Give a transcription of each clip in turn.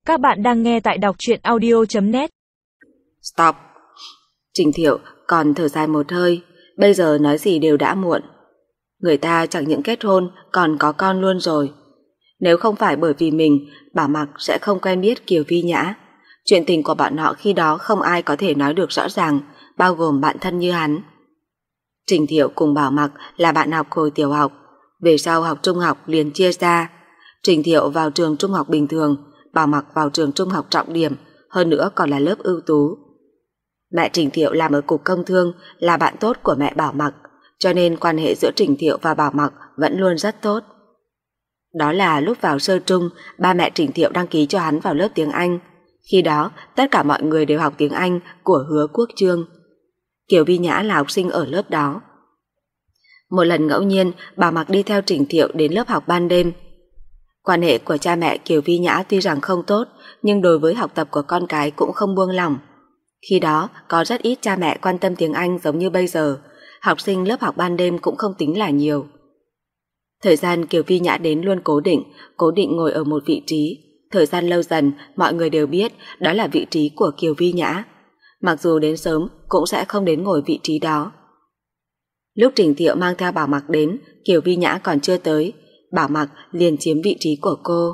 Các bạn đang nghe tại đọc truyện audio.net. Stop. Trình Thiệu còn thở dài một hơi. Bây giờ nói gì đều đã muộn. Người ta chẳng những kết hôn còn có con luôn rồi. Nếu không phải bởi vì mình, Bảo Mặc sẽ không quen biết Kiều Vi Nhã. Chuyện tình của bọn họ khi đó không ai có thể nói được rõ ràng, bao gồm bạn thân như hắn. Trình Thiệu cùng Bảo Mặc là bạn học hồi tiểu học. Về sau học trung học liền chia ra. Trình Thiệu vào trường trung học bình thường, Bảo Mặc vào trường trung học trọng điểm, hơn nữa còn là lớp ưu tú. Mẹ Trình Thiệu làm ở cục công thương, là bạn tốt của mẹ Bảo Mặc, cho nên quan hệ giữa Trình Thiệu và Bảo Mặc vẫn luôn rất tốt. Đó là lúc vào sơ trung, ba mẹ Trình Thiệu đăng ký cho hắn vào lớp tiếng Anh. Khi đó, tất cả mọi người đều học tiếng Anh của Hứa Quốc Chương. Kiều Vi Nhã là học sinh ở lớp đó. Một lần ngẫu nhiên, Bảo Mặc đi theo Trình Thiệu đến lớp học ban đêm. Quan hệ của cha mẹ Kiều Vi Nhã tuy rằng không tốt, nhưng đối với học tập của con cái cũng không buông lỏng. Khi đó, có rất ít cha mẹ quan tâm tiếng Anh giống như bây giờ, học sinh lớp học ban đêm cũng không tính là nhiều. Thời gian Kiều Vi Nhã đến luôn cố định ngồi ở một vị trí. Thời gian lâu dần, mọi người đều biết đó là vị trí của Kiều Vi Nhã. Mặc dù đến sớm, cũng sẽ không đến ngồi vị trí đó. Lúc Trình Thiệu mang theo Bảo Mặc đến, Kiều Vi Nhã còn chưa tới, Bảo Mặc liền chiếm vị trí của cô.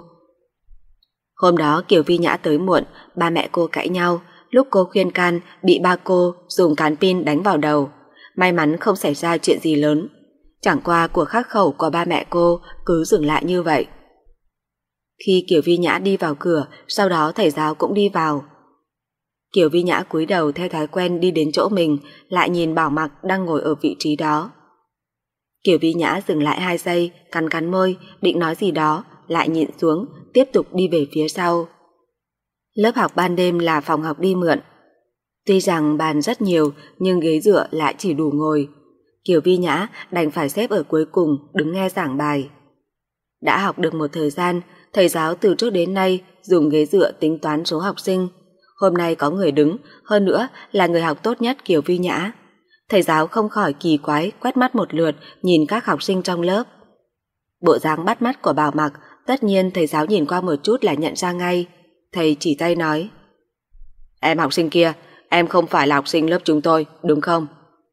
Hôm đó Kiều Vi Nhã tới muộn, ba mẹ cô cãi nhau, lúc cô khuyên can bị ba cô dùng cán pin đánh vào đầu. May mắn không xảy ra chuyện gì lớn. Chẳng qua cuộc khắc khẩu của ba mẹ cô cứ dừng lại như vậy. Khi Kiều Vi Nhã đi vào cửa, sau đó thầy giáo cũng đi vào. Kiều Vi Nhã cúi đầu theo thói quen đi đến chỗ mình, lại nhìn Bảo Mặc đang ngồi ở vị trí đó. Kiều Vi Nhã dừng lại 2 giây, cắn môi, định nói gì đó, lại nhịn xuống, tiếp tục đi về phía sau. Lớp học ban đêm là phòng học đi mượn. Tuy rằng bàn rất nhiều, nhưng ghế dựa lại chỉ đủ ngồi. Kiều Vi Nhã đành phải xếp ở cuối cùng, đứng nghe giảng bài. Đã học được một thời gian, thầy giáo từ trước đến nay dùng ghế dựa tính toán số học sinh. Hôm nay có người đứng, hơn nữa là người học tốt nhất Kiều Vi Nhã. Thầy giáo không khỏi kỳ quái quét mắt một lượt nhìn các học sinh trong lớp. Bộ dáng bắt mắt của Bảo Mặc, tất nhiên thầy giáo nhìn qua một chút là nhận ra ngay. Thầy chỉ tay nói: "Em học sinh kia, em không phải là học sinh lớp chúng tôi, đúng không?"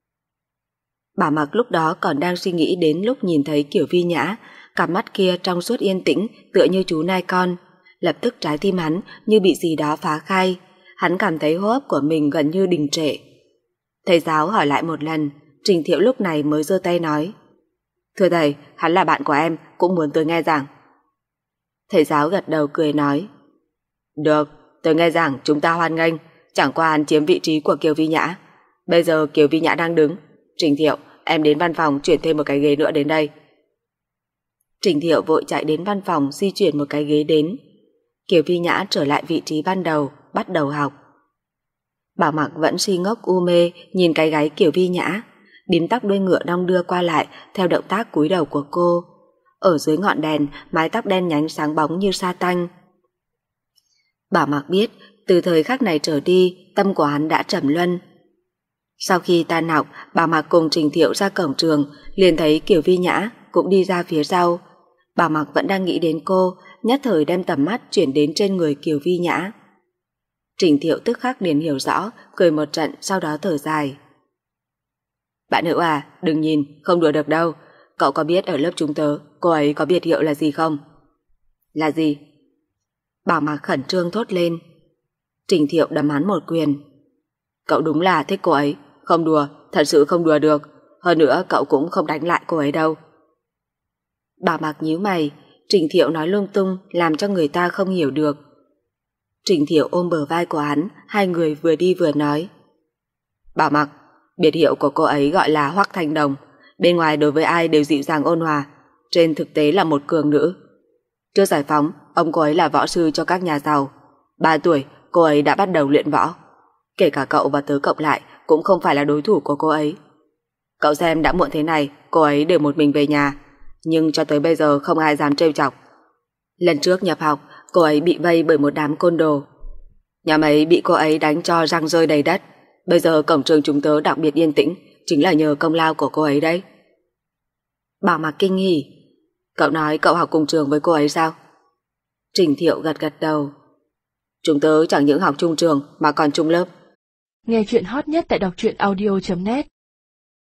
Bảo Mặc lúc đó còn đang suy nghĩ đến lúc nhìn thấy Kiều Vi Nhã, cặp mắt kia trong suốt yên tĩnh tựa như chú nai con. Lập tức trái tim hắn như bị gì đó phá khai, hắn cảm thấy hô hấp của mình gần như đình trệ. Thầy giáo hỏi lại một lần, Trình Thiệu lúc này mới giơ tay nói: "Thưa thầy, hắn là bạn của em, cũng muốn tới nghe giảng." Thầy giáo gật đầu cười nói: "Được, tới nghe giảng chúng ta hoan nghênh, chẳng qua hắn chiếm vị trí của Kiều Vi Nhã. Bây giờ Kiều Vi Nhã đang đứng, Trình Thiệu, em đến văn phòng chuyển thêm một cái ghế nữa đến đây." Trình Thiệu vội chạy đến văn phòng di chuyển một cái ghế đến. Kiều Vi Nhã trở lại vị trí ban đầu, bắt đầu học. Bảo Mặc vẫn si ngốc u mê nhìn cái gáy Kiều Vi Nhã, bím tóc đuôi ngựa đong đưa qua lại theo động tác cúi đầu của cô. Ở dưới ngọn đèn, mái tóc đen nhánh sáng bóng như sa tanh. Bảo Mặc biết, từ thời khắc này trở đi, tâm của hắn đã trầm luân. Sau khi tan học, Bảo Mặc cùng Trình Thiệu ra cổng trường, liền thấy Kiều Vi Nhã cũng đi ra phía sau. Bảo Mặc vẫn đang nghĩ đến cô, nhất thời đem tầm mắt chuyển đến trên người Kiều Vi Nhã. Trình Thiệu tức khắc liền hiểu rõ, cười một trận sau đó thở dài: "Bạn Hữu à, đừng nhìn, không đùa được đâu. Cậu có biết ở lớp chúng tớ, cô ấy có biệt hiệu là gì không?" "Là gì?" Bảo Mặc khẩn trương thốt lên. Trình Thiệu đấm hắn một quyền: "Cậu đúng là thích cô ấy, không đùa, thật sự không đùa được. Hơn nữa cậu cũng không đánh lại cô ấy đâu." Bảo Mặc nhíu mày, Trình Thiệu nói lung tung làm cho người ta không hiểu được. Trình Thiệu ôm bờ vai của hắn, hai người vừa đi vừa nói: "Bảo Mặc, biệt hiệu của cô ấy gọi là Hoắc Thanh Đồng, bên ngoài đối với ai đều dịu dàng ôn hòa, trên thực tế là một cường nữ. Trước giải phóng, ông cô ấy là võ sư cho các nhà giàu. 3 tuổi, cô ấy đã bắt đầu luyện võ. Kể cả cậu và tớ cộng lại cũng không phải là đối thủ của cô ấy. Cậu xem đã muộn thế này, cô ấy đều một mình về nhà, nhưng cho tới bây giờ không ai dám trêu chọc. Lần trước nhập học, cô ấy bị vây bởi một đám côn đồ. Nhà ấy bị cô ấy đánh cho răng rơi đầy đất. Bây giờ cổng trường chúng tớ đặc biệt yên tĩnh, chính là nhờ công lao của cô ấy đấy." Bảo Mặc kinh hỉ: "Cậu nói cậu học cùng trường với cô ấy sao?" Trình Thiệu gật gật đầu: Chúng tớ chẳng những học chung trường mà còn chung lớp. Nghe chuyện hot nhất tại đọc truyện audio.net